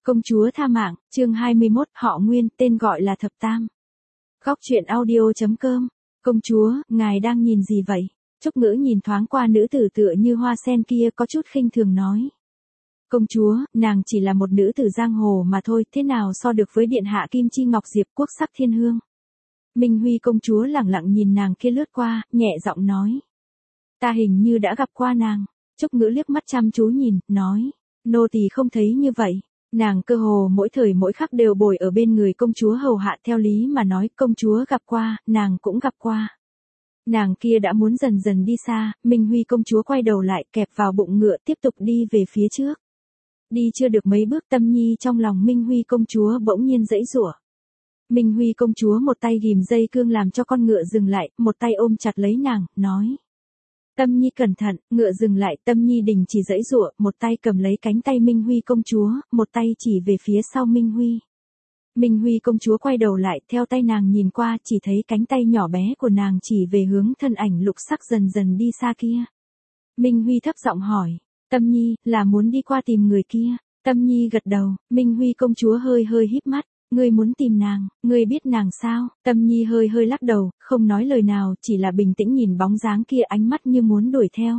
Công chúa tha mạng, chương 21, họ Nguyên, tên gọi là Thập Tam. Góc truyện audio.com. Công chúa, ngài đang nhìn gì vậy? Trúc Ngữ nhìn thoáng qua nữ tử tựa như hoa sen kia có chút khinh thường nói. Công chúa, nàng chỉ là một nữ tử giang hồ mà thôi, thế nào so được với điện hạ Kim Chi Ngọc Diệp quốc sắc thiên hương. Minh Huy công chúa lẳng lặng nhìn nàng kia lướt qua, nhẹ giọng nói. Ta hình như đã gặp qua nàng. Trúc Ngữ liếc mắt chăm chú nhìn, nói. Nô tỳ không thấy như vậy. Nàng cơ hồ mỗi thời mỗi khắc đều bồi ở bên người công chúa hầu hạ, theo lý mà nói công chúa gặp qua, nàng cũng gặp qua. Nàng kia đã muốn dần dần đi xa, Minh Huy công chúa quay đầu lại kẹp vào bụng ngựa tiếp tục đi về phía trước. Đi chưa được mấy bước Tâm Nhi trong lòng Minh Huy công chúa bỗng nhiên giãy giụa. Minh Huy công chúa một tay ghìm dây cương làm cho con ngựa dừng lại, một tay ôm chặt lấy nàng, nói. Tâm Nhi cẩn thận, ngựa dừng lại, Tâm Nhi đình chỉ giãy giụa, một tay cầm lấy cánh tay Minh Huy công chúa, một tay chỉ về phía sau Minh Huy. Minh Huy công chúa quay đầu lại, theo tay nàng nhìn qua, chỉ thấy cánh tay nhỏ bé của nàng chỉ về hướng thân ảnh lục sắc dần dần đi xa kia. Minh Huy thấp giọng hỏi, Tâm Nhi, là muốn đi qua tìm người kia? Tâm Nhi gật đầu, Minh Huy công chúa hơi hơi híp mắt. Ngươi muốn tìm nàng, ngươi biết nàng sao? Tâm Nhi hơi hơi lắc đầu, không nói lời nào, chỉ là bình tĩnh nhìn bóng dáng kia, ánh mắt như muốn đuổi theo.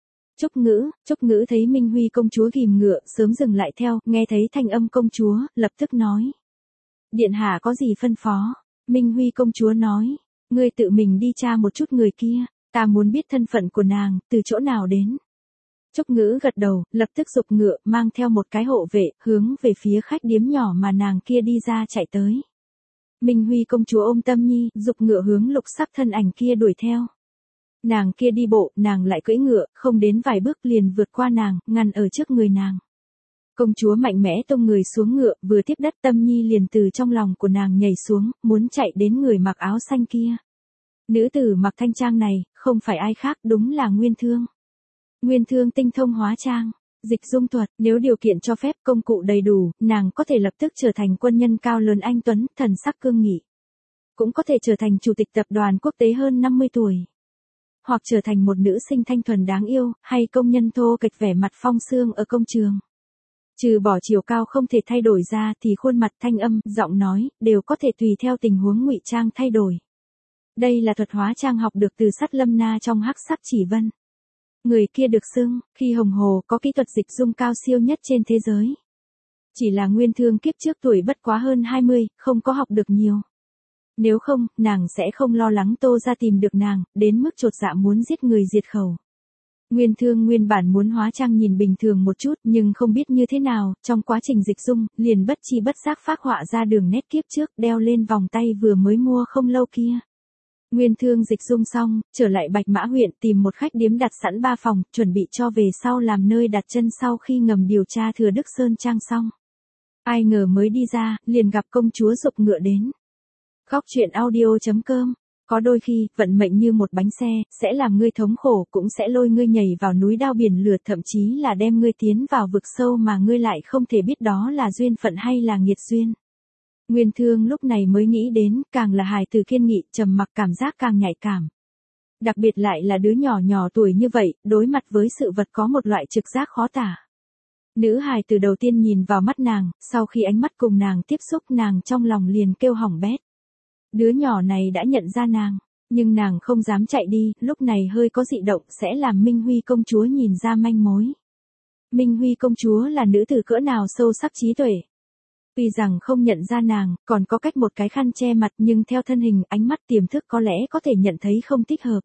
Trúc Ngữ thấy Minh Huy công chúa ghìm ngựa, sớm dừng lại theo, nghe thấy thanh âm công chúa, lập tức nói. Điện hạ có gì phân phó? Minh Huy công chúa nói, ngươi tự mình đi tra một chút người kia, ta muốn biết thân phận của nàng, từ chỗ nào đến. Trúc Ngữ gật đầu, lập tức giục ngựa, mang theo một cái hộ vệ, hướng về phía khách điếm nhỏ mà nàng kia đi ra chạy tới. Minh Huy công chúa ôm Tâm Nhi, giục ngựa hướng lục sắc thân ảnh kia đuổi theo. Nàng kia đi bộ, nàng lại cưỡi ngựa, không đến vài bước liền vượt qua nàng, ngăn ở trước người nàng. Công chúa mạnh mẽ tung người xuống ngựa, vừa tiếp đất Tâm Nhi liền từ trong lòng của nàng nhảy xuống, muốn chạy đến người mặc áo xanh kia. Nữ tử mặc thanh trang này, không phải ai khác, đúng là Nguyên Thương. Nguyên Thương tinh thông hóa trang, dịch dung thuật, nếu điều kiện cho phép công cụ đầy đủ, nàng có thể lập tức trở thành quân nhân cao lớn anh tuấn, thần sắc cương nghị. Cũng có thể trở thành chủ tịch tập đoàn quốc tế hơn 50 tuổi. Hoặc trở thành một nữ sinh thanh thuần đáng yêu, hay công nhân thô kệch vẻ mặt phong sương ở công trường. Trừ bỏ chiều cao không thể thay đổi ra thì khuôn mặt, thanh âm, giọng nói, đều có thể tùy theo tình huống ngụy trang thay đổi. Đây là thuật hóa trang học được từ Sắt Lâm Na trong Hắc Sắc Chỉ Vân. Người kia được xưng, khi hồng hồ có kỹ thuật dịch dung cao siêu nhất trên thế giới. Chỉ là Nguyên Thương kiếp trước tuổi bất quá hơn 20, không có học được nhiều. Nếu không, nàng sẽ không lo lắng Tô ra tìm được nàng, đến mức chột dạ muốn giết người diệt khẩu. Nguyên Thương nguyên bản muốn hóa trang nhìn bình thường một chút nhưng không biết như thế nào, trong quá trình dịch dung, liền bất chi bất giác phác họa ra đường nét kiếp trước đeo lên vòng tay vừa mới mua không lâu kia. Nguyên Thương dịch dung xong, trở lại Bạch Mã huyện tìm một khách điếm đặt sẵn 3 phòng, chuẩn bị cho về sau làm nơi đặt chân sau khi ngầm điều tra Thừa Đức Sơn Trang xong. Ai ngờ mới đi ra, liền gặp công chúa giục ngựa đến. Góc truyện audio.com. Có đôi khi, vận mệnh như một bánh xe, sẽ làm ngươi thống khổ, cũng sẽ lôi ngươi nhảy vào núi đao biển lửa, thậm chí là đem ngươi tiến vào vực sâu mà ngươi lại không thể biết đó là duyên phận hay là nghiệt duyên. Nguyên Thương lúc này mới nghĩ đến, càng là hài tử kiên nghị, trầm mặc, cảm giác càng nhạy cảm. Đặc biệt lại là đứa nhỏ nhỏ tuổi như vậy, đối mặt với sự vật có một loại trực giác khó tả. Nữ hài tử đầu tiên nhìn vào mắt nàng, sau khi ánh mắt cùng nàng tiếp xúc nàng trong lòng liền kêu hỏng bét. Đứa nhỏ này đã nhận ra nàng, nhưng nàng không dám chạy đi, lúc này hơi có dị động sẽ làm Minh Huy công chúa nhìn ra manh mối. Minh Huy công chúa là nữ tử cỡ nào sâu sắc trí tuệ. Tuy rằng không nhận ra nàng, còn có cách một cái khăn che mặt nhưng theo thân hình, ánh mắt, tiềm thức có lẽ có thể nhận thấy không thích hợp.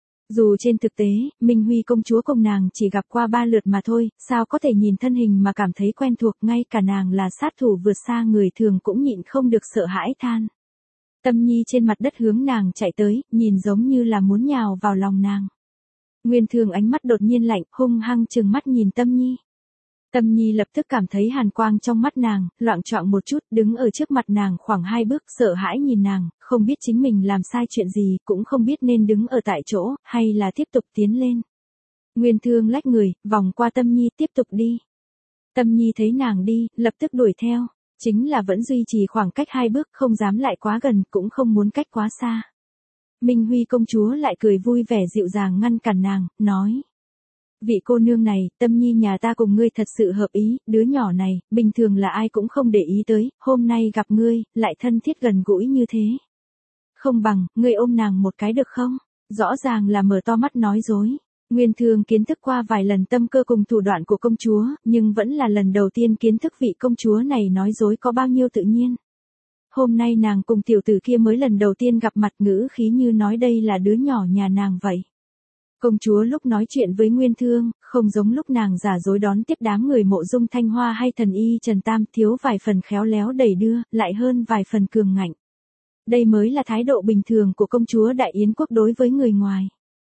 Dù trên thực tế, Minh Huy công chúa cùng nàng chỉ gặp qua 3 lượt mà thôi, sao có thể nhìn thân hình mà cảm thấy quen thuộc, ngay cả nàng là sát thủ vượt xa người thường cũng nhịn không được sợ hãi than. Tâm Nhi trên mặt đất hướng nàng chạy tới, nhìn giống như là muốn nhào vào lòng nàng. Nguyên Thương ánh mắt đột nhiên lạnh, hung hăng trừng mắt nhìn Tâm Nhi. Tâm Nhi lập tức cảm thấy hàn quang trong mắt nàng, loạng choạng một chút, đứng ở trước mặt nàng khoảng 2 bước, sợ hãi nhìn nàng, không biết chính mình làm sai chuyện gì, cũng không biết nên đứng ở tại chỗ, hay là tiếp tục tiến lên. Nguyên Thương lách người, vòng qua Tâm Nhi, tiếp tục đi. Tâm Nhi thấy nàng đi, lập tức đuổi theo, chính là vẫn duy trì khoảng cách 2 bước, không dám lại quá gần, cũng không muốn cách quá xa. Minh Huy công chúa lại cười vui vẻ dịu dàng ngăn cản nàng, nói. Vị cô nương này, Tâm Nhi nhà ta cùng ngươi thật sự hợp ý, đứa nhỏ này, bình thường là ai cũng không để ý tới, hôm nay gặp ngươi, lại thân thiết gần gũi như thế. Không bằng, ngươi ôm nàng một cái được không? Rõ ràng là mở to mắt nói dối. Nguyên Thương kiến thức qua vài lần tâm cơ cùng thủ đoạn của công chúa, nhưng vẫn là lần đầu tiên kiến thức vị công chúa này nói dối có bao nhiêu tự nhiên. Hôm nay nàng cùng tiểu tử kia mới lần đầu tiên gặp mặt, ngữ khí như nói đây là đứa nhỏ nhà nàng vậy. Công chúa lúc nói chuyện với Nguyên Thương, không giống lúc nàng giả dối đón tiếp đám người Mộ Dung Thanh Hoa hay thần y Trần Tam, thiếu vài phần khéo léo đẩy đưa, lại hơn vài phần cường ngạnh. Đây mới là thái độ bình thường của công chúa Đại Yến quốc đối với người ngoài.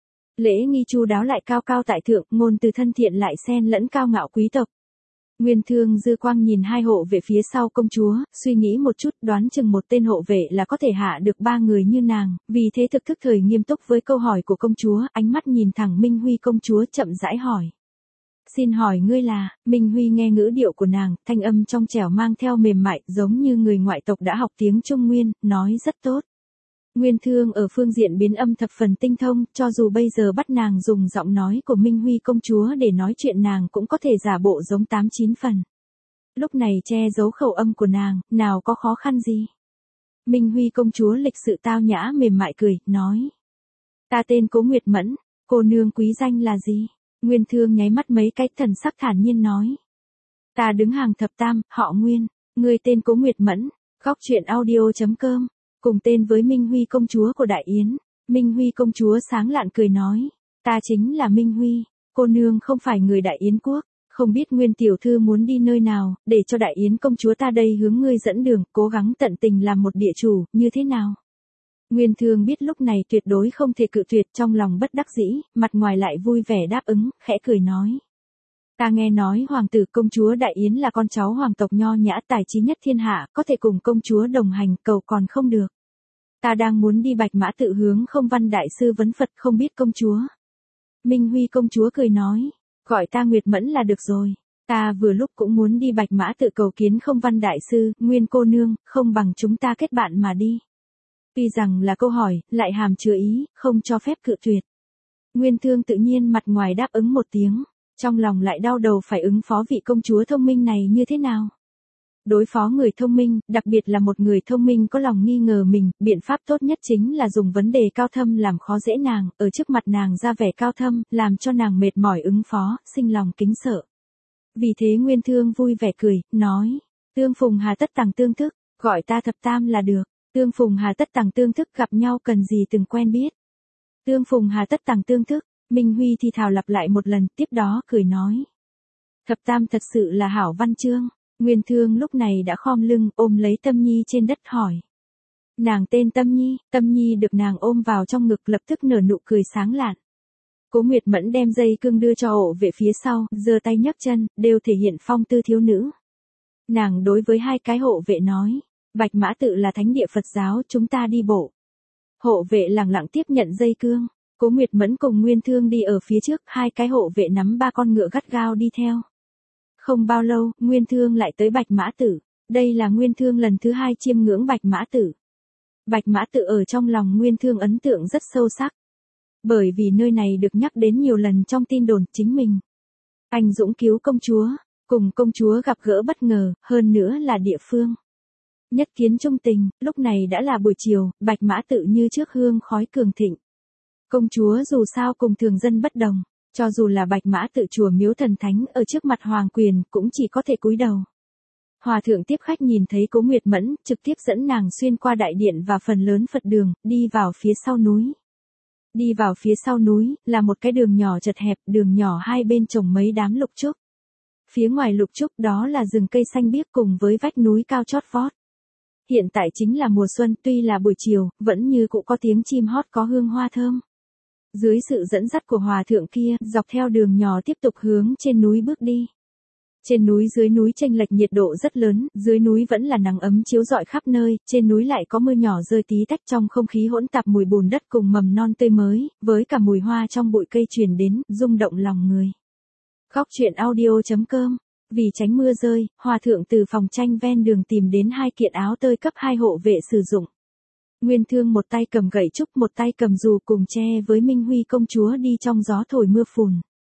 Lễ nghi chu đáo lại cao cao tại thượng, ngôn từ thân thiện lại xen lẫn cao ngạo quý tộc. Nguyên Thương dư quang nhìn hai hộ vệ phía sau công chúa, suy nghĩ một chút, đoán chừng một tên hộ vệ là có thể hạ được ba người như nàng, vì thế thực thức thời nghiêm túc với câu hỏi của công chúa, ánh mắt nhìn thẳng Minh Huy. Công chúa chậm rãi hỏi. Xin hỏi ngươi là? Minh Huy nghe ngữ điệu của nàng, thanh âm trong trẻo mang theo mềm mại, giống như người ngoại tộc đã học tiếng Trung Nguyên, nói rất tốt. Nguyên Thương ở phương diện biến âm thập phần tinh thông, cho dù bây giờ bắt nàng dùng giọng nói của Minh Huy công chúa để nói chuyện nàng cũng có thể giả bộ giống 8-9 phần. Lúc này che giấu khẩu âm của nàng, nào có khó khăn gì. Minh Huy công chúa lịch sự tao nhã mềm mại cười, nói. Ta tên Cố Nguyệt Mẫn, cô nương quý danh là gì? Nguyên Thương nháy mắt mấy cái, thần sắc thản nhiên nói. Ta đứng hàng thập tam, họ Nguyên, người tên Cố Nguyệt Mẫn, góc truyện audio.com. Cùng tên với Minh Huy công chúa của Đại Yến. Minh Huy công chúa sáng lạn cười nói. Ta chính là Minh Huy, cô nương không phải người Đại Yến quốc, không biết Nguyên tiểu thư muốn đi nơi nào, để cho Đại Yến công chúa ta đây hướng ngươi dẫn đường, cố gắng tận tình làm một địa chủ, như thế nào? Nguyên Thương biết lúc này tuyệt đối không thể cự tuyệt, trong lòng bất đắc dĩ, mặt ngoài lại vui vẻ đáp ứng, khẽ cười nói. Ta nghe nói hoàng tử công chúa Đại Yến là con cháu hoàng tộc nho nhã tài trí nhất thiên hạ, có thể cùng công chúa đồng hành, cầu còn không được. Ta đang muốn đi Bạch Mã tự hướng Không Văn đại sư vấn Phật, không biết công chúa. Minh Huy công chúa cười nói, gọi ta Nguyệt Mẫn là được rồi. Ta vừa lúc cũng muốn đi Bạch Mã tự cầu kiến Không Văn đại sư, Nguyên cô nương, không bằng chúng ta kết bạn mà đi. Tuy rằng là câu hỏi, lại hàm chứa ý, không cho phép cự tuyệt. Nguyên Thương tự nhiên mặt ngoài đáp ứng một tiếng. Trong lòng lại đau đầu phải ứng phó vị công chúa thông minh này như thế nào. Đối phó người thông minh, đặc biệt là một người thông minh có lòng nghi ngờ mình, biện pháp tốt nhất chính là dùng vấn đề cao thâm làm khó dễ nàng, ở trước mặt nàng ra vẻ cao thâm, làm cho nàng mệt mỏi ứng phó, sinh lòng kính sợ. Vì thế Nguyên Thương vui vẻ cười, nói, tương phùng hà tất tàng tương thức, gọi ta thập tam là được, tương phùng hà tất tàng tương thức gặp nhau cần gì từng quen biết. Tương phùng hà tất tàng tương thức. Minh Huy thì thào lặp lại một lần, tiếp đó cười nói. Thập tam thật sự là hảo văn chương. Nguyên Thương lúc này đã khom lưng, ôm lấy Tâm Nhi trên đất hỏi. Nàng tên Tâm Nhi được nàng ôm vào trong ngực lập tức nở nụ cười sáng lạn. Cố Nguyệt Mẫn đem dây cương đưa cho hộ vệ phía sau, giơ tay nhấc chân, đều thể hiện phong tư thiếu nữ. Nàng đối với hai cái hộ vệ nói, Bạch Mã tự là thánh địa Phật giáo, chúng ta đi bộ. Hộ vệ lẳng lặng tiếp nhận dây cương. Cố Nguyệt Mẫn cùng Nguyên Thương đi ở phía trước, hai cái hộ vệ nắm ba con ngựa gắt gao đi theo. Không bao lâu, Nguyên Thương lại tới Bạch Mã Tử. Đây là Nguyên Thương lần thứ hai chiêm ngưỡng Bạch Mã Tử. Bạch Mã Tử ở trong lòng Nguyên Thương ấn tượng rất sâu sắc. Bởi vì nơi này được nhắc đến nhiều lần trong tin đồn chính mình. Anh dũng cứu công chúa, cùng công chúa gặp gỡ bất ngờ, hơn nữa là địa phương. Nhất kiến trung tình, lúc này đã là buổi chiều, Bạch Mã Tự như trước hương khói cường thịnh. Công chúa dù sao cùng thường dân bất đồng, cho dù là Bạch Mã Tự chùa miếu thần thánh ở trước mặt hoàng quyền cũng chỉ có thể cúi đầu. Hòa thượng tiếp khách nhìn thấy Cố Nguyệt Mẫn, trực tiếp dẫn nàng xuyên qua đại điện và phần lớn Phật đường, đi vào phía sau núi. Đi vào phía sau núi, là một cái đường nhỏ chật hẹp, đường nhỏ hai bên trồng mấy đám lục trúc. Phía ngoài lục trúc đó là rừng cây xanh biếc cùng với vách núi cao chót vót. Hiện tại chính là mùa xuân, tuy là buổi chiều, vẫn như cũng có tiếng chim hót có hương hoa thơm. Dưới sự dẫn dắt của hòa thượng kia, dọc theo đường nhỏ tiếp tục hướng trên núi bước đi. Trên núi dưới núi chênh lệch nhiệt độ rất lớn, dưới núi vẫn là nắng ấm chiếu rọi khắp nơi, trên núi lại có mưa nhỏ rơi tí tách trong không khí hỗn tạp mùi bùn đất cùng mầm non tươi mới, với cả mùi hoa trong bụi cây truyền đến, rung động lòng người. Góc truyện audio.com. Vì tránh mưa rơi, hòa thượng từ phòng tranh ven đường tìm đến 2 kiện áo tơi cấp 2 hộ vệ sử dụng. Nguyên Thương một tay cầm gậy trúc một tay cầm dù cùng che với Minh Huy công chúa đi trong gió thổi mưa phùn.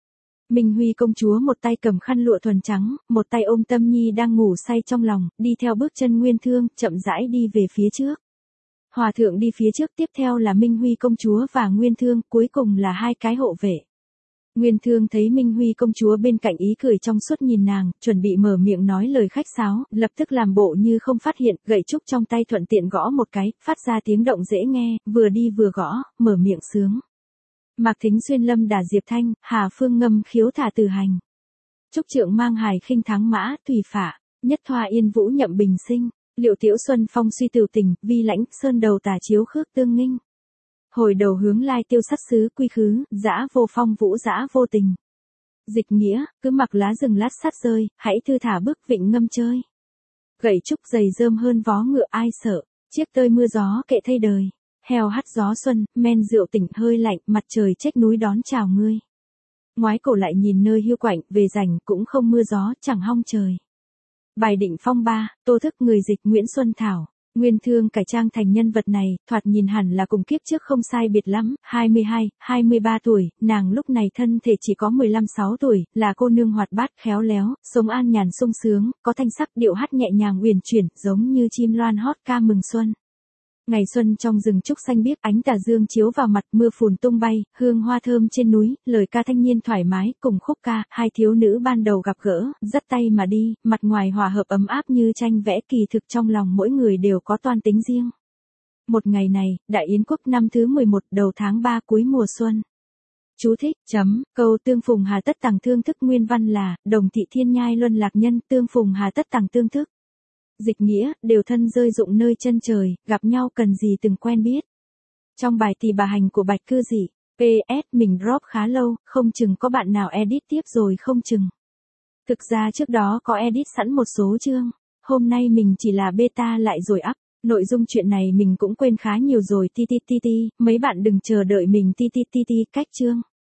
Minh Huy công chúa một tay cầm khăn lụa thuần trắng, một tay ôm Tâm Nhi đang ngủ say trong lòng, đi theo bước chân Nguyên Thương, chậm rãi đi về phía trước. Hòa thượng đi phía trước, tiếp theo là Minh Huy công chúa và Nguyên Thương, cuối cùng là hai cái hộ vệ. Nguyên Thương thấy Minh Huy công chúa bên cạnh ý cười trong suốt nhìn nàng, chuẩn bị mở miệng nói lời khách sáo, lập tức làm bộ như không phát hiện, gậy trúc trong tay thuận tiện gõ một cái, phát ra tiếng động dễ nghe, vừa đi vừa gõ, mở miệng sướng. Mạc Thính xuyên lâm đả diệp thanh, Hà Phương ngâm khiếu thả từ hành. Trúc trượng mang hài khinh thắng mã, tùy phả, nhất thoa yên vũ nhậm bình sinh, liệu tiểu xuân phong suy tiểu tình, vi lãnh, sơn đầu tả chiếu khước tương nghinh. Hồi đầu hướng lai tiêu sắc xứ quy khứ, dã vô phong vũ dã vô tình. Dịch nghĩa, cứ mặc lá rừng lát sát rơi, hãy thư thả bức vịnh ngâm chơi. Gậy trúc dày rơm hơn vó ngựa ai sợ, chiếc tơi mưa gió kệ thay đời. Heo hắt gió xuân, men rượu tỉnh hơi lạnh, mặt trời trách núi đón chào ngươi. Ngoái cổ lại nhìn nơi hiu quạnh, về rảnh cũng không mưa gió, chẳng hong trời. Bài định phong ba, tô thức người dịch Nguyễn Xuân Thảo. Nguyên Thương cải trang thành nhân vật này, thoạt nhìn hẳn là cùng kiếp trước không sai biệt lắm, 22, 23 tuổi, nàng lúc này thân thể chỉ có 15-6 tuổi, là cô nương hoạt bát khéo léo, sống an nhàn sung sướng, có thanh sắc điệu hát nhẹ nhàng uyển chuyển, giống như chim loan hót ca mừng xuân. Ngày xuân trong rừng trúc xanh biếc, ánh tà dương chiếu vào mặt, mưa phùn tung bay, hương hoa thơm trên núi, lời ca thanh nhiên thoải mái, cùng khúc ca, hai thiếu nữ ban đầu gặp gỡ, dắt tay mà đi, mặt ngoài hòa hợp ấm áp như tranh vẽ, kỳ thực trong lòng mỗi người đều có toan tính riêng. Một ngày này, Đại Yến Quốc năm thứ 11, đầu tháng 3 cuối mùa xuân. Chú thích, câu tương phùng hà tất tàng thương thức nguyên văn là, đồng thị thiên nhai luân lạc nhân, tương phùng hà tất tàng tương thức. Dịch nghĩa, đều thân rơi rụng nơi chân trời, gặp nhau cần gì từng quen biết. Trong bài thì bà hành của Bạch Cư Dị, PS, mình drop khá lâu, không chừng có bạn nào edit tiếp rồi không chừng. Thực ra trước đó có edit sẵn một số chương, hôm nay mình chỉ là beta lại rồi up. Nội dung chuyện này mình cũng quên khá nhiều rồi, mấy bạn đừng chờ đợi mình cách chương.